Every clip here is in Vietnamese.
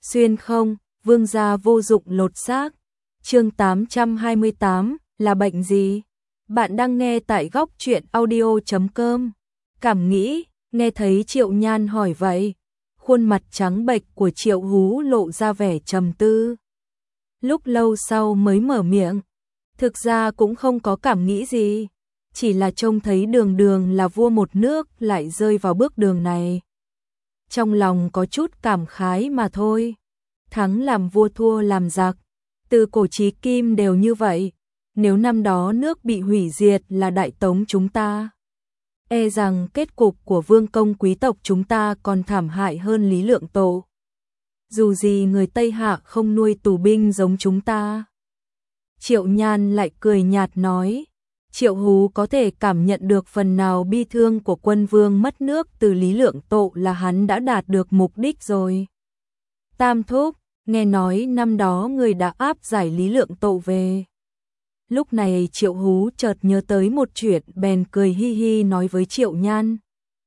Xuyên không, vương gia vô dụng lột xác. Chương 828, là bệnh gì? Bạn đang nghe tại góc truyện audio.com. Cảm nghĩ, nghe thấy Triệu Nhan hỏi vậy. Khuôn mặt trắng bệch của Triệu Hú lộ ra vẻ trầm tư. Lúc lâu sau mới mở miệng. Thực ra cũng không có cảm nghĩ gì. Chỉ là trông thấy Đường Đường là vua một nước lại rơi vào bước đường này. Trong lòng có chút cảm khái mà thôi. Thắng làm vua thua làm giặc. Từ cổ chí kim đều như vậy. Nếu năm đó nước bị hủy diệt là Đại Tống chúng ta, e rằng kết cục của vương công quý tộc chúng ta còn thảm hại hơn Lý Lượng Tổ. Dù gì người Tây Hạ không nuôi tù binh giống chúng ta. Triệu Nhan lại cười nhạt nói. Triệu Hú có thể cảm nhận được phần nào bi thương của quân vương mất nước từ Lý Lượng Tổ là hắn đã đạt được mục đích rồi. Tam thúc, nghe nói năm đó người đã áp giải Lý Lượng Tổ về. Lúc này Triệu Hú chợt nhớ tới một chuyện bèn cười hi hi nói với Triệu Nhan.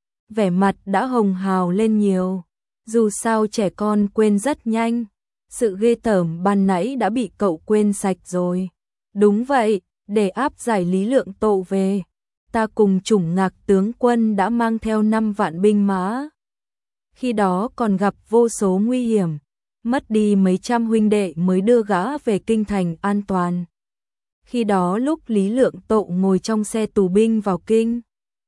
Vẻ mặt đã hồng hào lên nhiều. Dù sao trẻ con quên rất nhanh. Sự ghê tởm ban nãy đã bị cậu quên sạch rồi. Đúng vậy, để áp giải Lý Lượng Tổ về, ta cùng Chủng Ngạc tướng quân đã mang theo 5 vạn binh mã. Khi đó còn gặp vô số nguy hiểm, mất đi mấy trăm huynh đệ mới đưa gã về kinh thành an toàn. Khi đó lúc Lý Lượng Tổ ngồi trong xe tù binh vào kinh,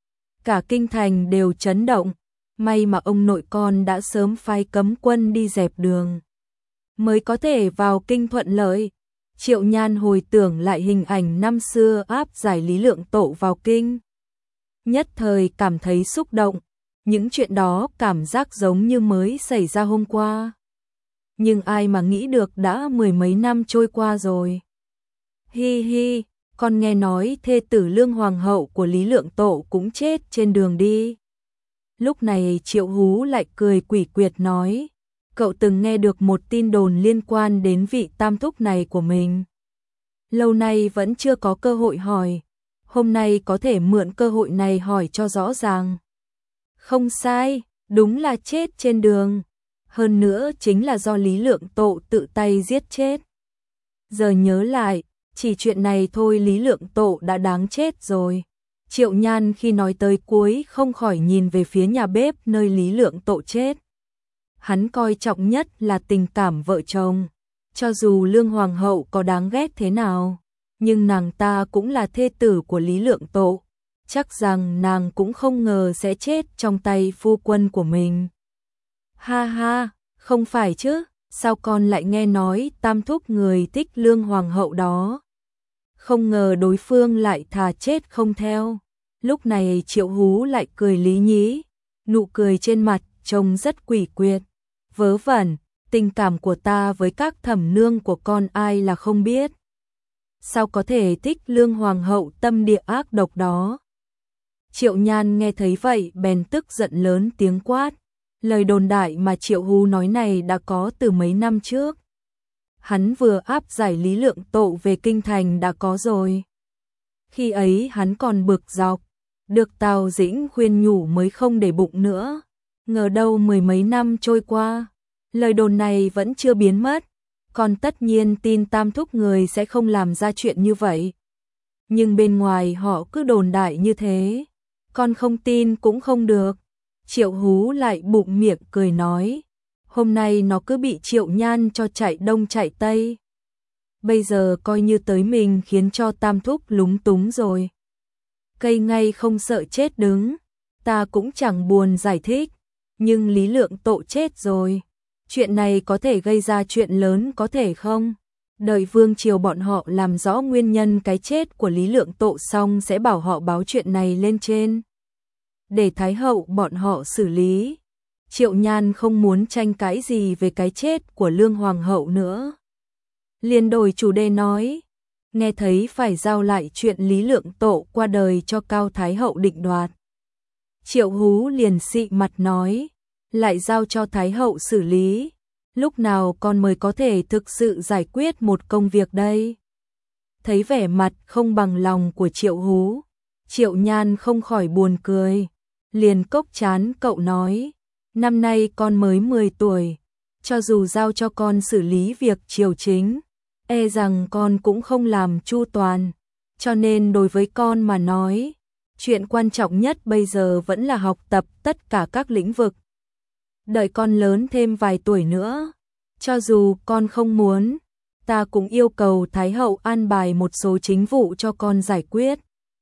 cả kinh thành đều chấn động, may mà ông nội con đã sớm phái cấm quân đi dẹp đường, mới có thể vào kinh thuận lợi. Triệu Nhan hồi tưởng lại hình ảnh năm xưa áp giải Lý Lượng Tổ vào kinh. Nhất thời cảm thấy xúc động, những chuyện đó cảm giác giống như mới xảy ra hôm qua. Nhưng ai mà nghĩ được đã mười mấy năm trôi qua rồi. Hi hi, con nghe nói thê tử Lương Hoàng hậu của Lý Lượng Tổ cũng chết trên đường đi. Lúc này Triệu Hú lại cười quỷ quyệt nói. Cậu từng nghe được một tin đồn liên quan đến vị tam thúc này của mình. Lâu nay vẫn chưa có cơ hội hỏi. Hôm nay có thể mượn cơ hội này hỏi cho rõ ràng. Không sai, đúng là chết trên đường. Hơn nữa chính là do Lý Lượng Tổ tự tay giết chết. Giờ nhớ lại, chỉ chuyện này thôi Lý Lượng Tổ đã đáng chết rồi. Triệu Nhan khi nói tới cuối không khỏi nhìn về phía nhà bếp nơi Lý Lượng Tổ chết. Hắn coi trọng nhất là tình cảm vợ chồng. Cho dù Lương Hoàng hậu có đáng ghét thế nào, nhưng nàng ta cũng là thê tử của Lý Lượng Tổ. Chắc rằng nàng cũng không ngờ sẽ chết trong tay phu quân của mình. Ha ha, không phải chứ, sao con lại nghe nói tam thúc người thích Lương Hoàng hậu đó. Không ngờ đối phương lại thà chết không theo. Lúc này Triệu Hú lại cười lý nhí, nụ cười trên mặt trông rất quỷ quyệt. Vớ vẩn, tình cảm của ta với các thẩm nương của con ai là không biết. Sao có thể thích Lương Hoàng hậu tâm địa ác độc đó. Triệu Nhan nghe thấy vậy bèn tức giận lớn tiếng quát. Lời đồn đại mà Triệu Hú nói này đã có từ mấy năm trước. Hắn vừa áp giải Lý Lượng Tổ về kinh thành đã có rồi. Khi ấy hắn còn bực dọc, được Tào Dĩnh khuyên nhủ mới không để bụng nữa. Ngờ đâu mười mấy năm trôi qua, lời đồn này vẫn chưa biến mất, còn tất nhiên tin tam thúc người sẽ không làm ra chuyện như vậy. Nhưng bên ngoài họ cứ đồn đại như thế, con không tin cũng không được. Triệu Hú lại bụng miệng cười nói, hôm nay nó cứ bị Triệu Nhan cho chạy đông chạy tây. Bây giờ coi như tới mình khiến cho tam thúc lúng túng rồi. Cây ngay không sợ chết đứng, ta cũng chẳng buồn giải thích. Nhưng Lý Lượng Tổ chết rồi. Chuyện này có thể gây ra chuyện lớn có thể không? Đợi vương triều bọn họ làm rõ nguyên nhân cái chết của Lý Lượng Tổ xong sẽ bảo họ báo chuyện này lên trên. Để Thái hậu bọn họ xử lý. Triệu Nhan không muốn tranh cãi gì về cái chết của Lương Hoàng hậu nữa. Liền đổi chủ đề nói. Nghe thấy phải giao lại chuyện Lý Lượng Tổ qua đời cho Cao Thái hậu định đoạt. Triệu Hú liền xị mặt nói, lại giao cho Thái hậu xử lý, lúc nào con mới có thể thực sự giải quyết một công việc đây. Thấy vẻ mặt không bằng lòng của Triệu Hú, Triệu Nhan không khỏi buồn cười, liền cốc chán cậu nói, năm nay con mới 10 tuổi, cho dù giao cho con xử lý việc triều chính, e rằng con cũng không làm chu toàn, cho nên đối với con mà nói, chuyện quan trọng nhất bây giờ vẫn là học tập tất cả các lĩnh vực. Đợi con lớn thêm vài tuổi nữa, cho dù con không muốn, ta cũng yêu cầu Thái hậu an bài một số chính vụ cho con giải quyết.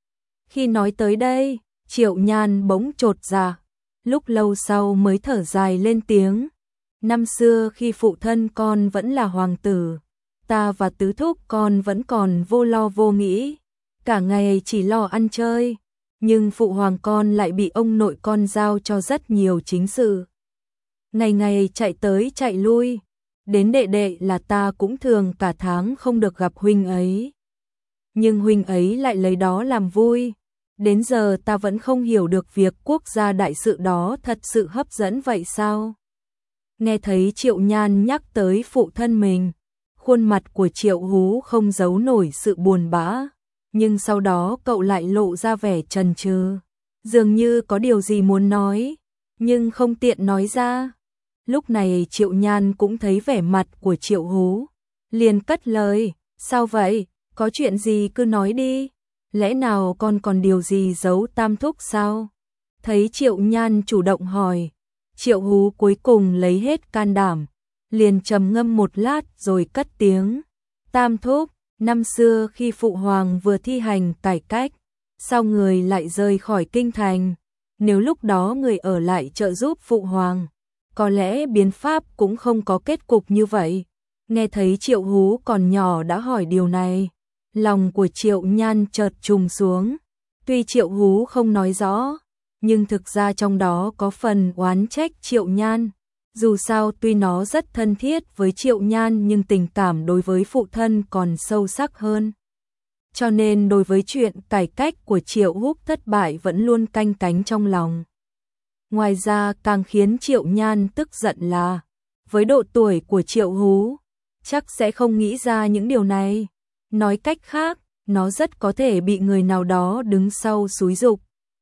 Khi nói tới đây, Triệu Nhan bỗng chột dạ, lúc lâu sau mới thở dài lên tiếng. Năm xưa khi phụ thân con vẫn là hoàng tử, ta và tứ thúc con vẫn còn vô lo vô nghĩ, cả ngày chỉ lo ăn chơi, nhưng phụ hoàng con lại bị ông nội con giao cho rất nhiều chính sự. Ngày ngày chạy tới chạy lui, đến đệ đệ là ta cũng thường cả tháng không được gặp huynh ấy. Nhưng huynh ấy lại lấy đó làm vui, đến giờ ta vẫn không hiểu được việc quốc gia đại sự đó thật sự hấp dẫn vậy sao? Nghe thấy Triệu Nhan nhắc tới phụ thân mình, khuôn mặt của Triệu Hú không giấu nổi sự buồn bã, nhưng sau đó cậu lại lộ ra vẻ chần chừ, dường như có điều gì muốn nói, nhưng không tiện nói ra. Lúc này Triệu Nhan cũng thấy vẻ mặt của Triệu Hú, liền cất lời, sao vậy, có chuyện gì cứ nói đi, lẽ nào con còn điều gì giấu Tam thúc sao? Thấy Triệu Nhan chủ động hỏi, Triệu Hú cuối cùng lấy hết can đảm, liền trầm ngâm một lát rồi cất tiếng, Tam thúc, năm xưa khi phụ hoàng vừa thi hành cải cách, sao người lại rời khỏi kinh thành, nếu lúc đó người ở lại trợ giúp phụ hoàng, có lẽ biến pháp cũng không có kết cục như vậy. Nghe thấy Triệu Hú còn nhỏ đã hỏi điều này, lòng của Triệu Nhan chợt trùng xuống. Tuy Triệu Hú không nói rõ, nhưng thực ra trong đó có phần oán trách Triệu Nhan. Dù sao tuy nó rất thân thiết với Triệu Nhan nhưng tình cảm đối với phụ thân còn sâu sắc hơn. Cho nên đối với chuyện cải cách của Triệu Húc thất bại vẫn luôn canh cánh trong lòng. Ngoài ra càng khiến Triệu Nhan tức giận là, với độ tuổi của Triệu Hú, chắc sẽ không nghĩ ra những điều này. Nói cách khác, nó rất có thể bị người nào đó đứng sau xúi giục.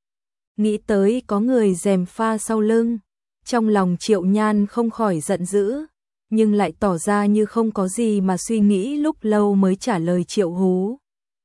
Nghĩ tới có người gièm pha sau lưng, trong lòng Triệu Nhan không khỏi giận dữ, nhưng lại tỏ ra như không có gì mà suy nghĩ lúc lâu mới trả lời Triệu Hú.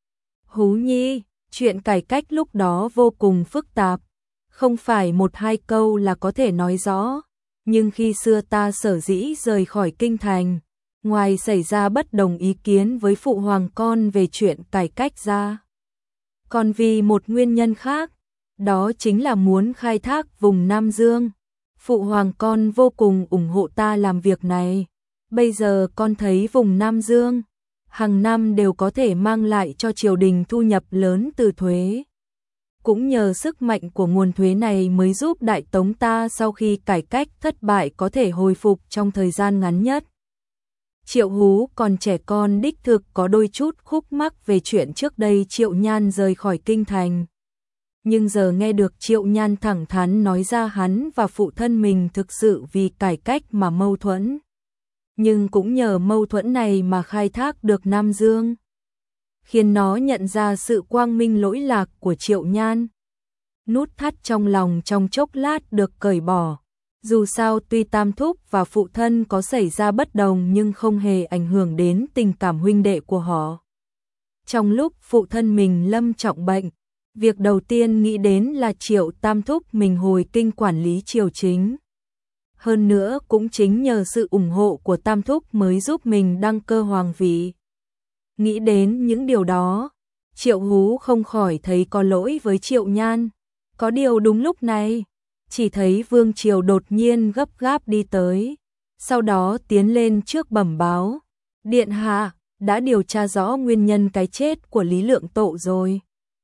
Hú nhi, chuyện cải cách lúc đó vô cùng phức tạp, không phải một hai câu là có thể nói rõ, nhưng khi xưa ta sở dĩ rời khỏi kinh thành, ngoài xảy ra bất đồng ý kiến với phụ hoàng con về chuyện cải cách ra, còn vì một nguyên nhân khác, đó chính là muốn khai thác vùng Nam Dương. Phụ hoàng con vô cùng ủng hộ ta làm việc này. Bây giờ con thấy vùng Nam Dương, hàng năm đều có thể mang lại cho triều đình thu nhập lớn từ thuế. Cũng nhờ sức mạnh của nguồn thuế này mới giúp Đại Tống ta sau khi cải cách thất bại có thể hồi phục trong thời gian ngắn nhất. Triệu Hú còn trẻ con đích thực có đôi chút khúc mắc về chuyện trước đây Triệu Nhan rời khỏi kinh thành. Nhưng giờ nghe được Triệu Nhan thẳng thắn nói ra hắn và phụ thân mình thực sự vì cải cách mà mâu thuẫn. Nhưng cũng nhờ mâu thuẫn này mà khai thác được Nam Dương, khiến nó nhận ra sự quang minh lỗi lạc của Triệu Nhan. Nút thắt trong lòng trong chốc lát được cởi bỏ. Dù sao tuy Tam thúc và phụ thân có xảy ra bất đồng nhưng không hề ảnh hưởng đến tình cảm huynh đệ của họ. Trong lúc phụ thân mình lâm trọng bệnh, việc đầu tiên nghĩ đến là Triệu Tam thúc mình hồi kinh quản lý triều chính. Hơn nữa cũng chính nhờ sự ủng hộ của Tam thúc mới giúp mình đăng cơ hoàng vị. Nghĩ đến những điều đó, Triệu Hú không khỏi thấy có lỗi với Triệu Nhan. Có điều đúng lúc này, chỉ thấy Vương Triều đột nhiên gấp gáp đi tới, sau đó tiến lên trước bẩm báo, Điện hạ, đã điều tra rõ nguyên nhân cái chết của Lý Lượng Tộ rồi.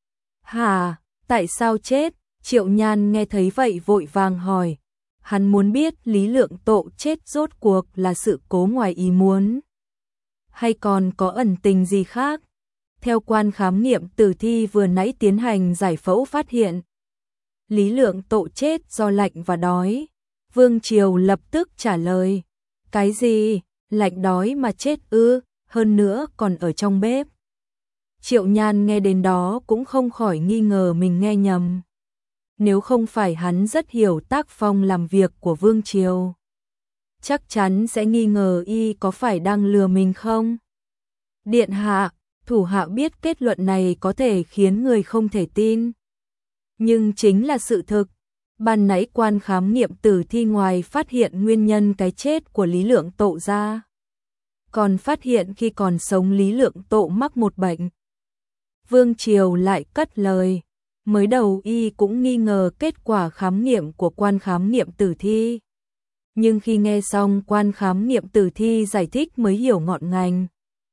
Hả, tại sao chết? Triệu Nhan nghe thấy vậy vội vàng hỏi. Hắn muốn biết Lý Lượng Tộ chết rốt cuộc là sự cố ngoài ý muốn, hay còn có ẩn tình gì khác? Theo quan khám nghiệm tử thi vừa nãy tiến hành giải phẫu phát hiện, Lý Lượng Tộ chết do lạnh và đói. Vương Triều lập tức trả lời, cái gì, lạnh đói mà chết ư, hơn nữa còn ở trong bếp. Triệu Nhan nghe đến đó cũng không khỏi nghi ngờ mình nghe nhầm. Nếu không phải hắn rất hiểu tác phong làm việc của Vương Triều, chắc chắn sẽ nghi ngờ y có phải đang lừa mình không? Điện hạ, thủ hạ biết kết luận này có thể khiến người không thể tin. Nhưng chính là sự thực. Ban nãy quan khám nghiệm tử thi ngoài phát hiện nguyên nhân cái chết của Lý Lượng Tộ ra, còn phát hiện khi còn sống Lý Lượng Tộ mắc một bệnh. Vương Triều lại cất lời, mới đầu y cũng nghi ngờ kết quả khám nghiệm của quan khám nghiệm tử thi. Nhưng khi nghe xong quan khám nghiệm tử thi giải thích mới hiểu ngọn ngành.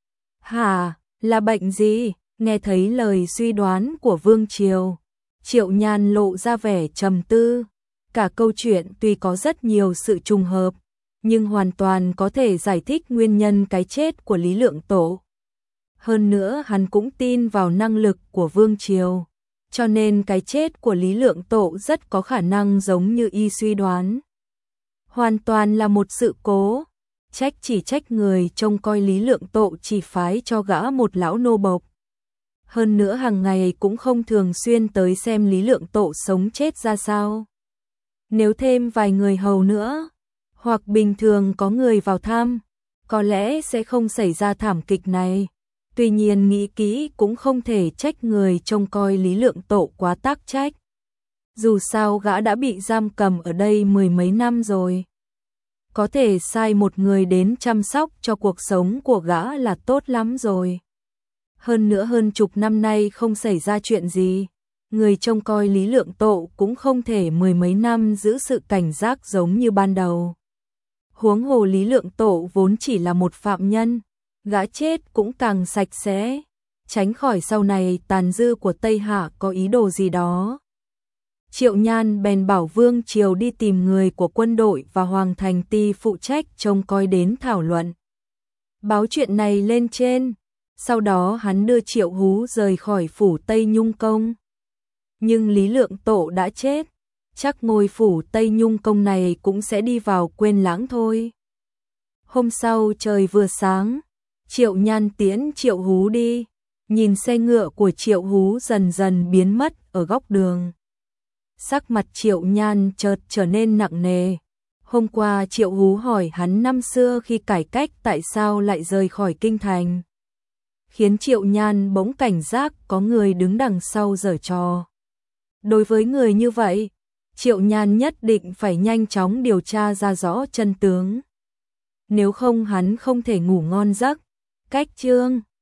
Hả, là bệnh gì? Nghe thấy lời suy đoán của Vương Triều, Triệu Nhan lộ ra vẻ trầm tư. Cả câu chuyện tuy có rất nhiều sự trùng hợp, nhưng hoàn toàn có thể giải thích nguyên nhân cái chết của Lý Lượng Tộ. Hơn nữa hắn cũng tin vào năng lực của Vương Triều, cho nên cái chết của Lý Lượng Tộ rất có khả năng giống như y suy đoán. Hoàn toàn là một sự cố, chỉ trách người trông coi Lý Lượng Tộ chỉ phái cho gã một lão nô bộc. Hơn nữa hàng ngày cũng không thường xuyên tới xem Lý Lượng Tộ sống chết ra sao. Nếu thêm vài người hầu nữa, hoặc bình thường có người vào thăm, có lẽ sẽ không xảy ra thảm kịch này. Tuy nhiên nghĩ kỹ cũng không thể trách người trông coi Lý Lượng Tộ quá tác trách. Dù sao gã đã bị giam cầm ở đây mười mấy năm rồi. Có thể sai một người đến chăm sóc cho cuộc sống của gã là tốt lắm rồi. Hơn nữa hơn chục năm nay không xảy ra chuyện gì, người trông coi Lý Lượng Tộ cũng không thể mười mấy năm giữ sự cảnh giác giống như ban đầu. Huống hồ Lý Lượng Tộ vốn chỉ là một phạm nhân, gã chết cũng càng sạch sẽ, tránh khỏi sau này tàn dư của Tây Hạ có ý đồ gì đó. Triệu Nhan bèn bảo Vương Triều đi tìm người của quân đội và Hoàng Thành Ti phụ trách trông coi đến thảo luận. Báo chuyện này lên trên, sau đó hắn đưa Triệu Hú rời khỏi phủ Tây Nhung Công. Nhưng Lý Lượng Tộ đã chết, chắc ngôi phủ Tây Nhung Công này cũng sẽ đi vào quên lãng thôi. Hôm sau trời vừa sáng, Triệu Nhan tiễn Triệu Hú đi, nhìn xe ngựa của Triệu Hú dần dần biến mất ở góc đường. Sắc mặt Triệu Nhan chợt trở nên nặng nề. Hôm qua Triệu Hú hỏi hắn năm xưa khi cải cách tại sao lại rời khỏi kinh thành, khiến Triệu Nhan bỗng cảnh giác có người đứng đằng sau giở trò. Đối với người như vậy, Triệu Nhan nhất định phải nhanh chóng điều tra ra rõ chân tướng. Nếu không hắn không thể ngủ ngon giấc. Cách chương